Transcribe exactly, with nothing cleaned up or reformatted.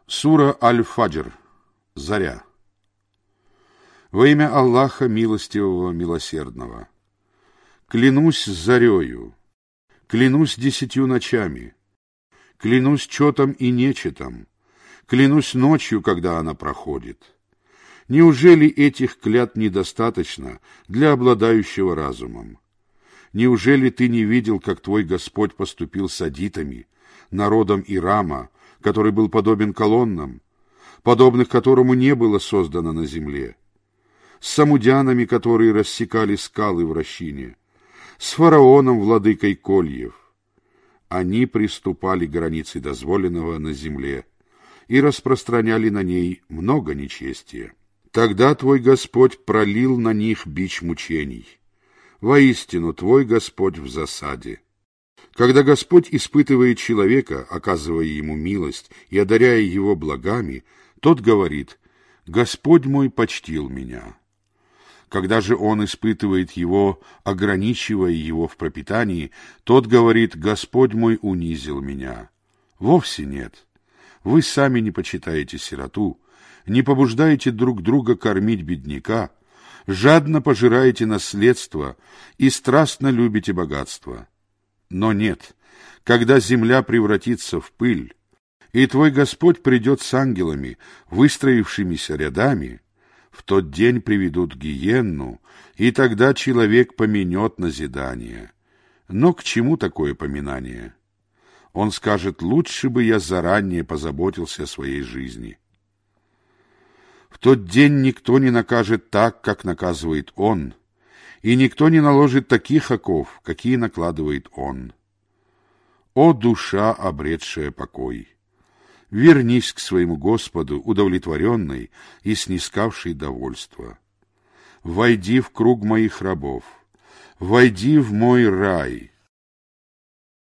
Сура Аль-Фаджр. Заря. Во имя Аллаха Милостивого, Милосердного. Клянусь зарею, клянусь десятью ночами, клянусь четом и нечетом, клянусь ночью, когда она проходит. Неужели этих клятв недостаточно для обладающего разумом? Неужели ты не видел, как твой Господь поступил с адитами, народом Ирама, который был подобен колоннам, подобных которому не было создано на земле, с самудянами, которые рассекали скалы в Рощине, с фараоном, владыкой кольев? Они приступали к границе дозволенного на земле и распространяли на ней много нечестия. Тогда твой Господь пролил на них бич мучений. Воистину, твой Господь в засаде. Когда Господь испытывает человека, оказывая ему милость и одаряя его благами, тот говорит: «Господь мой почтил меня». Когда же он испытывает его, ограничивая его в пропитании, тот говорит: «Господь мой унизил меня». Вовсе нет. Вы сами не почитаете сироту, не побуждаете друг друга кормить бедняка, жадно пожираете наследство и страстно любите богатство. Но нет, когда земля превратится в пыль, и твой Господь придет с ангелами, выстроившимися рядами, в тот день приведут гиенну, и тогда человек помянет назидание. Но к чему такое поминание? Он скажет: лучше бы я заранее позаботился о своей жизни. В тот день никто не накажет так, как наказывает Он, и никто не наложит таких оков, какие накладывает Он. О душа, обретшая покой! Вернись к своему Господу, удовлетворенной и снискавшей довольство. Войди в круг моих рабов, войди в мой рай,